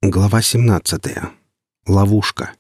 Глава 17. Ловушка.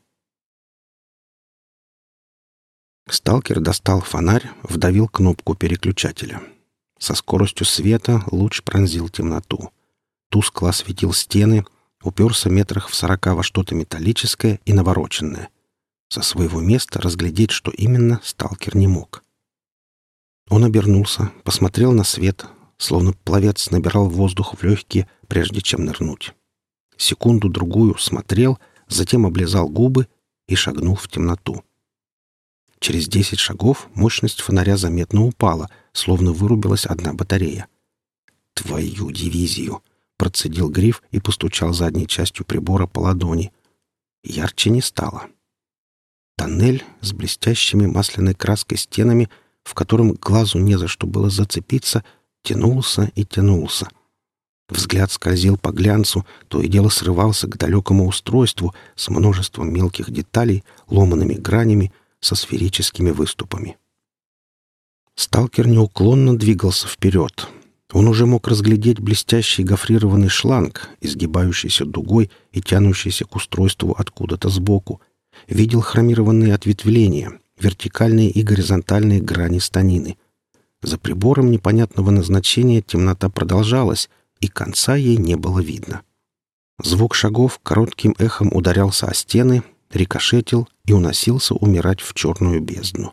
Сталкер достал фонарь, вдавил кнопку переключателя. Со скоростью света луч пронзил темноту. Тускло осветил стены, уперся метрах в 40 во что-то металлическое и навороченное. Со своего места разглядеть, что именно, сталкер не мог. Он обернулся, посмотрел на свет, словно пловец набирал воздух в легкие, прежде чем нырнуть. Секунду-другую смотрел, затем облизал губы и шагнул в темноту. Через 10 шагов мощность фонаря заметно упала, словно вырубилась одна батарея. «Твою дивизию!» — процедил Гриф и постучал задней частью прибора по ладони. Ярче не стало. Тоннель с блестящими масляной краской стенами, в котором глазу не за что было зацепиться, тянулся и тянулся. Взгляд скользил по глянцу, то и дело срывался к далекому устройству с множеством мелких деталей, ломаными гранями, со сферическими выступами. Сталкер неуклонно двигался вперед. Он уже мог разглядеть блестящий гофрированный шланг, изгибающийся дугой и тянущийся к устройству откуда-то сбоку. Видел хромированные ответвления, вертикальные и горизонтальные грани станины. За прибором непонятного назначения темнота продолжалась, и конца ей не было видно. Звук шагов коротким эхом ударялся о стены, рикошетил и уносился умирать в черную бездну.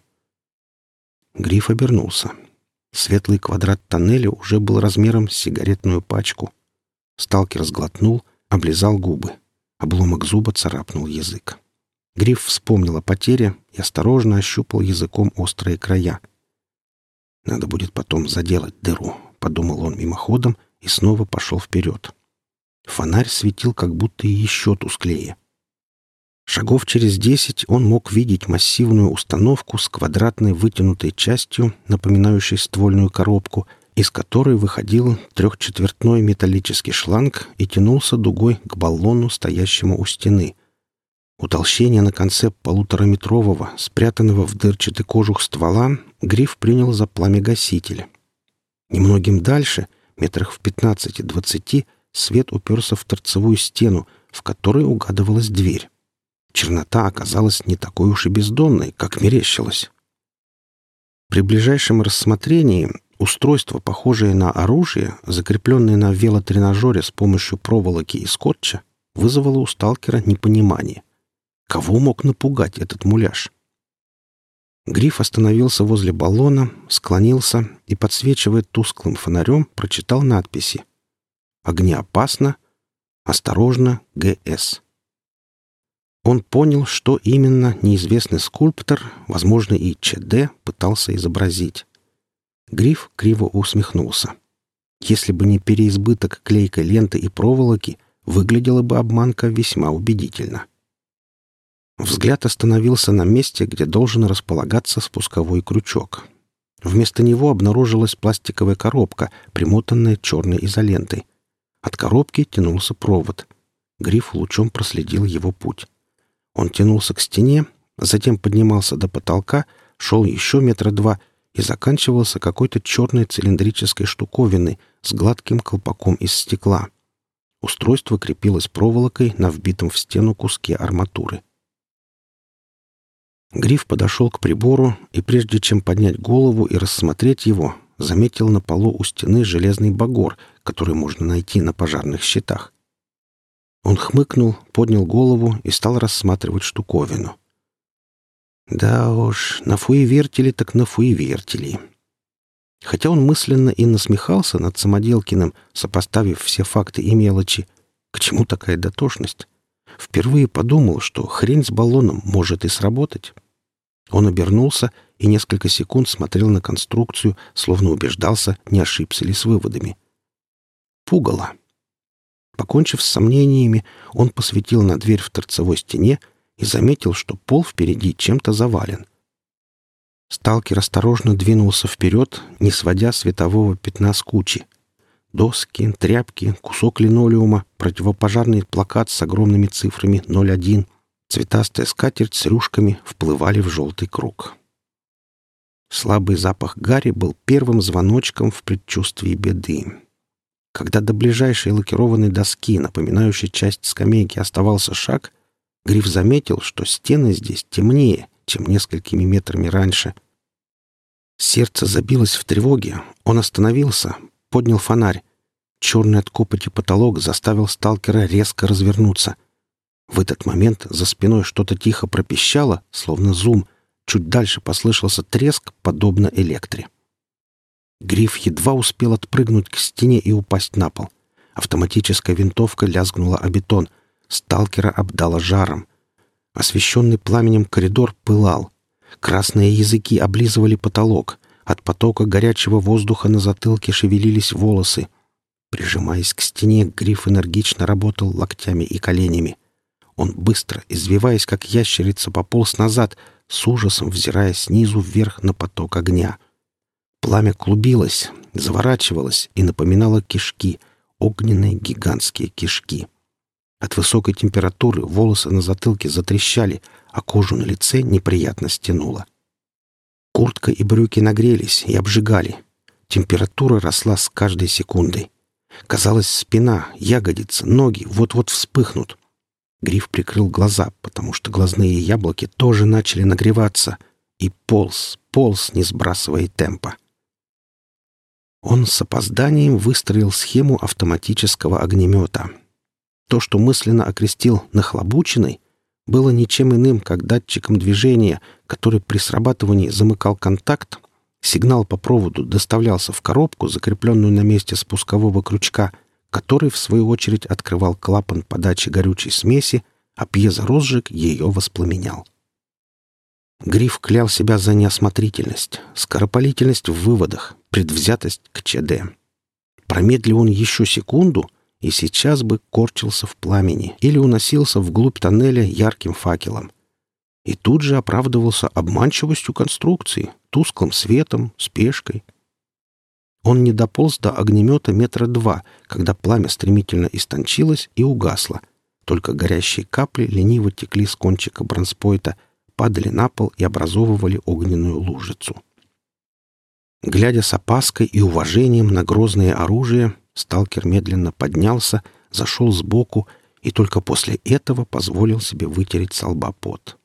Гриф обернулся. Светлый квадрат тоннеля уже был размером с сигаретную пачку. Сталкер сглотнул, облизал губы. Обломок зуба царапнул язык. Гриф вспомнил о потере и осторожно ощупал языком острые края. «Надо будет потом заделать дыру», — подумал он мимоходом, и снова пошел вперед. Фонарь светил как будто и еще тусклее. Шагов через 10 он мог видеть массивную установку с квадратной вытянутой частью, напоминающей ствольную коробку, из которой выходил трехчетвертной металлический шланг и тянулся дугой к баллону, стоящему у стены. Утолщение на конце полутораметрового, спрятанного в дырчатый кожух ствола, Гриф принял за пламегаситель. Немногим дальше, метрах в 15-20, свет уперся в торцевую стену, в которой угадывалась дверь. Чернота оказалась не такой уж и бездонной, как мерещилось. При ближайшем рассмотрении устройство, похожее на оружие, закрепленное на велотренажере с помощью проволоки и скотча, вызвало у сталкера непонимание. Кого мог напугать этот муляж? Гриф остановился возле баллона, склонился и, подсвечивая тусклым фонарем, прочитал надписи. «Огнеопасно. Осторожно. ГС». Он понял, что именно неизвестный скульптор, возможно, и ЧД, пытался изобразить. Гриф криво усмехнулся. Если бы не переизбыток клейкой ленты и проволоки, выглядела бы обманка весьма убедительно. Взгляд остановился на месте, где должен располагаться спусковой крючок. Вместо него обнаружилась пластиковая коробка, примотанная черной изолентой. От коробки тянулся провод. Гриф лучом проследил его путь. Он тянулся к стене, затем поднимался до потолка, шел еще метра два и заканчивался какой-то черной цилиндрической штуковиной с гладким колпаком из стекла. Устройство крепилось проволокой на вбитом в стену куске арматуры. Гриф подошел к прибору и, прежде чем поднять голову и рассмотреть его, заметил на полу у стены железный багор, который можно найти на пожарных щитах. Он хмыкнул, поднял голову и стал рассматривать штуковину. Да уж, нафуевертили так нафуевертили. Хотя он мысленно и насмехался над Самоделкиным, сопоставив все факты и мелочи, к чему такая дотошность? Впервые подумал, что хрень с баллоном может и сработать. Он обернулся и несколько секунд смотрел на конструкцию, словно убеждался, не ошибся ли с выводами. Пугало. Покончив с сомнениями, он посветил на дверь в торцевой стене и заметил, что пол впереди чем-то завален. Сталкер осторожно двинулся вперед, не сводя светового пятна с кучи. Доски, тряпки, кусок линолеума, противопожарный плакат с огромными цифрами 01, цветастая скатерть с рюшками вплывали в желтый круг. Слабый запах гари был первым звоночком в предчувствии беды. Когда до ближайшей лакированной доски, напоминающей часть скамейки, оставался шаг, Гриф заметил, что стены здесь темнее, чем несколькими метрами раньше. Сердце забилось в тревоге. Он остановился, поднял фонарь. Черный от копоти потолок заставил сталкера резко развернуться. В этот момент за спиной что-то тихо пропищало, словно зум. Чуть дальше послышался треск, подобно электре. Гриф едва успел отпрыгнуть к стене и упасть на пол. Автоматическая винтовка лязгнула о бетон. Сталкера обдало жаром. Освещенный пламенем коридор пылал. Красные языки облизывали потолок. От потока горячего воздуха на затылке шевелились волосы. Прижимаясь к стене, Гриф энергично работал локтями и коленями. Он быстро, извиваясь как ящерица, пополз назад, с ужасом взирая снизу вверх на поток огня. Пламя клубилось, заворачивалось и напоминало кишки, огненные гигантские кишки. От высокой температуры волосы на затылке затрещали, а кожу на лице неприятно стянуло. Куртка и брюки нагрелись и обжигали. Температура росла с каждой секундой. Казалось, спина, ягодицы, ноги вот-вот вспыхнут. Гриф прикрыл глаза, потому что глазные яблоки тоже начали нагреваться, и полз, не сбрасывая темпа. Он с опозданием выстроил схему автоматического огнемета. То, что мысленно окрестил «нахлобученной», было ничем иным, как датчиком движения, который при срабатывании замыкал контакт, сигнал по проводу доставлялся в коробку, закрепленную на месте спускового крючка, который, в свою очередь, открывал клапан подачи горючей смеси, а пьезорозжиг ее воспламенял. Гриф клял себя за неосмотрительность, скоропалительность в выводах, предвзятость к ЧД. Промедлил он еще секунду, и сейчас бы корчился в пламени или уносился вглубь тоннеля ярким факелом. И тут же оправдывался обманчивостью конструкции, тусклым светом, спешкой. Он не дополз до огнемета 2 метра, когда пламя стремительно истончилось и угасло. Только горящие капли лениво текли с кончика бронспойта, падали на пол и образовывали огненную лужицу. Глядя с опаской и уважением на грозное оружие, сталкер медленно поднялся, зашел сбоку и только после этого позволил себе вытереть со лба пот.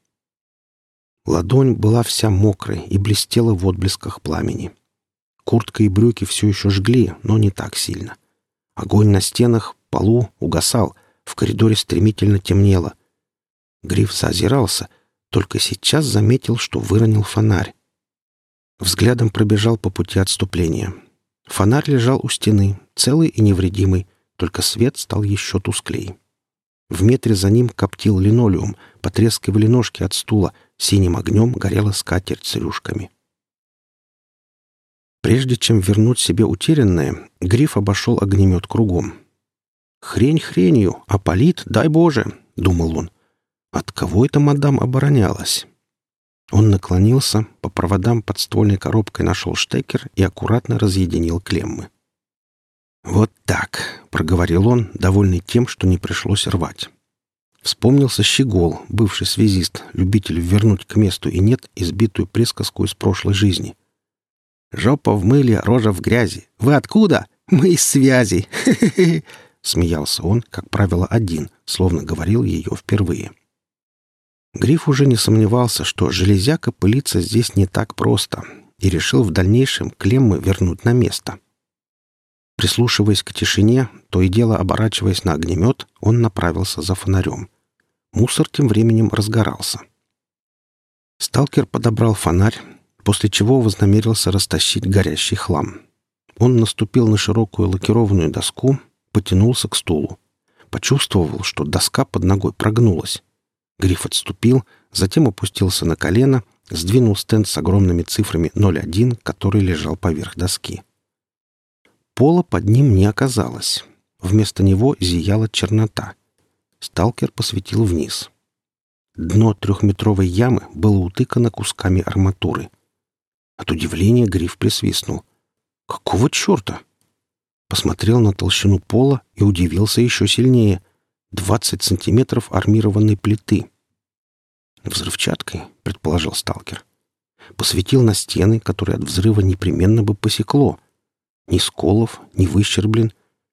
Ладонь была вся мокрай и блестела в отблесках пламени. Куртка и брюки все еще жгли, но не так сильно. Огонь на стенах, полу угасал, в коридоре стремительно темнело. Гриф заозирался, только сейчас заметил, что выронил фонарь. Взглядом пробежал по пути отступления. Фонарь лежал у стены, целый и невредимый, только свет стал еще тусклей. В метре за ним коптил линолеум, потрескивали ножки от стула, синим огнем горела скатерть с рюшками. Прежде чем вернуть себе утерянное, Гриф обошел огнемет кругом. «Хрень хренью, а палит, дай Боже!» — думал он. «От кого эта мадам оборонялась?» Он наклонился, по проводам под ствольной коробкой нашел штекер и аккуратно разъединил клеммы. «Вот так», — проговорил он, довольный тем, что не пришлось рвать. Вспомнился Щегол, бывший связист, любитель вернуть к месту и нет избитую присказку из прошлой жизни. «Жопа в мыле, рожа в грязи. Вы откуда? Мы из связи!» Смеялся он, как правило, один, словно говорил ее впервые. Гриф уже не сомневался, что железяка пылится здесь не так просто, и решил в дальнейшем клеммы вернуть на место. Прислушиваясь к тишине, то и дело оборачиваясь на огнемет, он направился за фонарем. Мусор тем временем разгорался. Сталкер подобрал фонарь, после чего вознамерился растащить горящий хлам. Он наступил на широкую лакированную доску, потянулся к стулу. Почувствовал, что доска под ногой прогнулась. Гриф отступил, затем опустился на колено, сдвинул стенд с огромными цифрами 01, который лежал поверх доски. Пола под ним не оказалось. Вместо него зияла чернота. Сталкер посветил вниз. Дно 3-метровой ямы было утыкано кусками арматуры. От удивления Гриф присвистнул. «Какого черта?» Посмотрел на толщину пола и удивился еще сильнее. 20 сантиметров армированной плиты. «Взрывчаткой», — предположил сталкер. Посветил на стены, которые от взрыва непременно бы посекло. Ни сколов, ни выщерблен,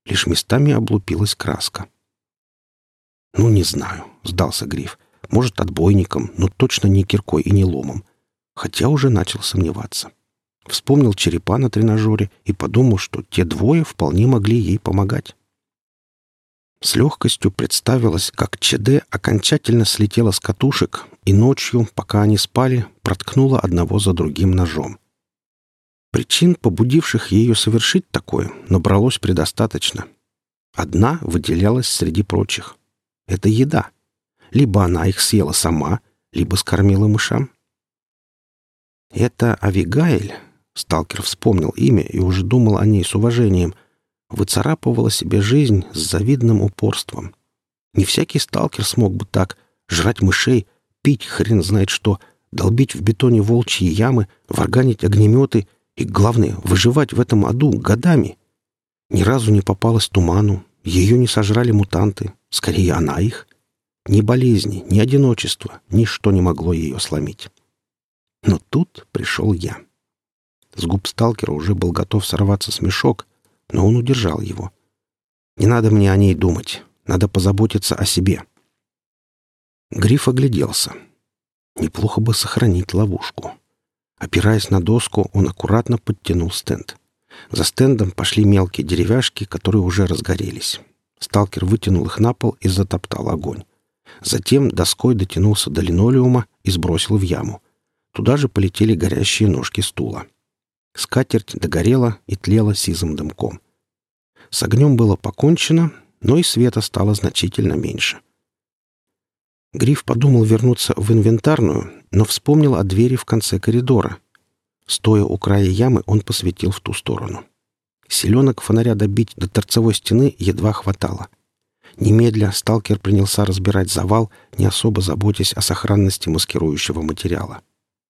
лишь местами облупилась краска. «Ну, не знаю», — сдался Гриф. «Может, отбойником, но точно не киркой и не ломом». Хотя уже начал сомневаться. Вспомнил черепа на тренажере и подумал, что те двое вполне могли ей помогать. С легкостью представилось, как ЧД окончательно слетела с катушек и ночью, пока они спали, проткнула одного за другим ножом. Причин, побудивших ее совершить такое, набралось предостаточно. Одна выделялась среди прочих. Это еда. Либо она их съела сама, либо скормила мышам. Это Авигаэль, сталкер вспомнил имя и уже думал о ней с уважением, выцарапывала себе жизнь с завидным упорством. Не всякий сталкер смог бы так жрать мышей, пить хрен знает что, долбить в бетоне волчьи ямы, варганить огнеметы и, главное, выживать в этом аду годами. Ни разу не попалась туману, ее не сожрали мутанты, скорее она их. Ни болезни, ни одиночество, ничто не могло ее сломить. Но тут пришел я. С губ сталкера уже был готов сорваться смешок, но он удержал его. «Не надо мне о ней думать. Надо позаботиться о себе». Гриф огляделся. Неплохо бы сохранить ловушку. Опираясь на доску, он аккуратно подтянул стенд. За стендом пошли мелкие деревяшки, которые уже разгорелись. Сталкер вытянул их на пол и затоптал огонь. Затем доской дотянулся до линолеума и сбросил в яму. Туда же полетели горящие ножки стула. Скатерть догорела и тлела сизым дымком. С огнем было покончено, но и света стало значительно меньше. Гриф подумал вернуться в инвентарную, но вспомнил о двери в конце коридора. Стоя у края ямы, он посветил в ту сторону. Селенок фонаря добить до торцевой стены едва хватало. Немедля сталкер принялся разбирать завал, не особо заботясь о сохранности маскирующего материала.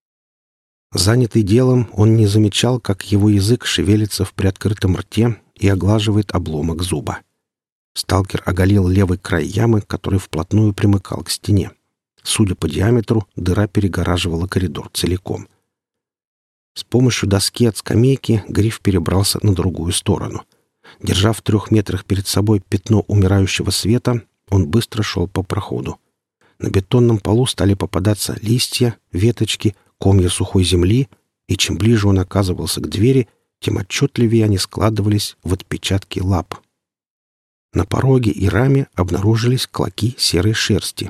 Занятый делом, он не замечал, как его язык шевелится в приоткрытом рте и оглаживает обломок зуба. Сталкер оголил левый край ямы, который вплотную примыкал к стене. Судя по диаметру, дыра перегораживала коридор целиком. С помощью доски от скамейки Гриф перебрался на другую сторону. Держа в 3 метрах перед собой пятно умирающего света, он быстро шел по проходу. На бетонном полу стали попадаться листья, веточки, комья сухой земли, и чем ближе он оказывался к двери, тем отчетливее они складывались в отпечатки лап. На пороге и раме обнаружились клоки серой шерсти.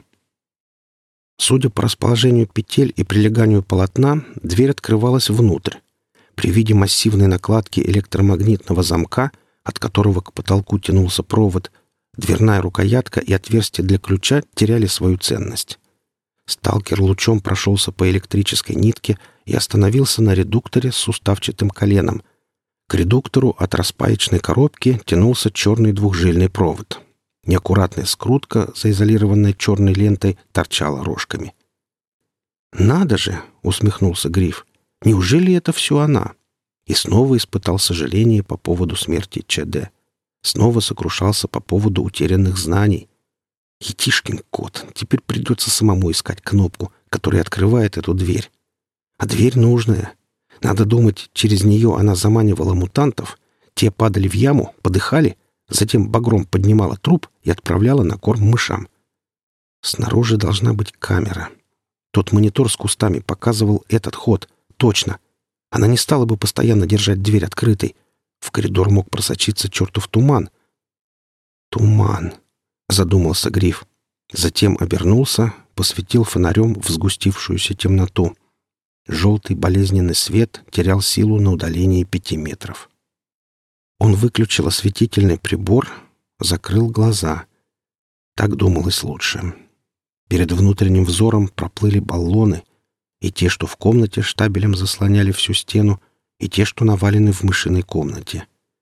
Судя по расположению петель и прилеганию полотна, дверь открывалась внутрь. При виде массивной накладки электромагнитного замка, от которого к потолку тянулся провод, дверная рукоятка и отверстие для ключа теряли свою ценность. Сталкер лучом прошелся по электрической нитке и остановился на редукторе с суставчатым коленом. К редуктору от распаечной коробки тянулся черный двухжильный провод. Неаккуратная скрутка, заизолированная черной лентой, торчала рожками. «Надо же!» — усмехнулся Гриф. «Неужели это все она?» И снова испытал сожаление по поводу смерти ЧД. Снова сокрушался по поводу утерянных знаний. Етишкин кот, теперь придется самому искать кнопку, которая открывает эту дверь. А дверь нужная. Надо думать, через нее она заманивала мутантов, те падали в яму, подыхали, затем багром поднимала труп и отправляла на корм мышам. Снаружи должна быть камера. Тот монитор с кустами показывал этот ход. Точно. Она не стала бы постоянно держать дверь открытой. В коридор мог просочиться чертов туман. «Туман», — задумался Гриф. Затем обернулся, посветил фонарем в сгустившуюся темноту. Желтый болезненный свет терял силу на удалении 5 метров. Он выключил осветительный прибор, закрыл глаза. Так думалось лучше. Перед внутренним взором проплыли баллоны, и те, что в комнате штабелем заслоняли всю стену, и те, что навалены в мышиной комнате.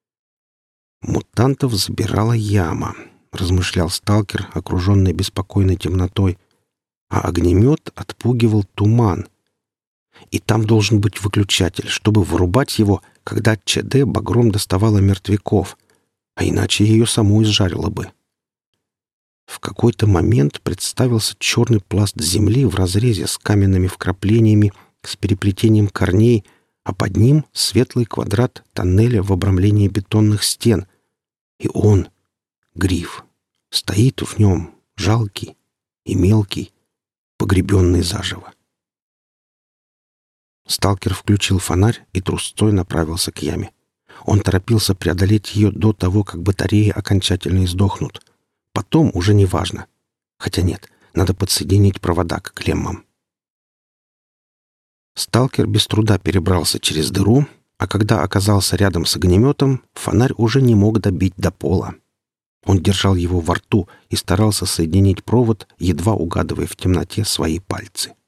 «Мутантов забирала яма», — размышлял сталкер, окруженный беспокойной темнотой, а огнемет отпугивал туман. И там должен быть выключатель, чтобы вырубать его, когда ЧД багром доставала мертвяков, а иначе ее саму изжарило бы. В какой-то момент представился черный пласт земли в разрезе с каменными вкраплениями, с переплетением корней, а под ним светлый квадрат тоннеля в обрамлении бетонных стен. И он, Гриф, стоит в нем, жалкий и мелкий, погребенный заживо. Сталкер включил фонарь и трусцой направился к яме. Он торопился преодолеть ее до того, как батареи окончательно издохнут. Потом уже не важно. Хотя нет, надо подсоединить провода к клеммам. Сталкер без труда перебрался через дыру, а когда оказался рядом с огнеметом, фонарь уже не мог добить до пола. Он держал его во рту и старался соединить провод, едва угадывая в темноте свои пальцы.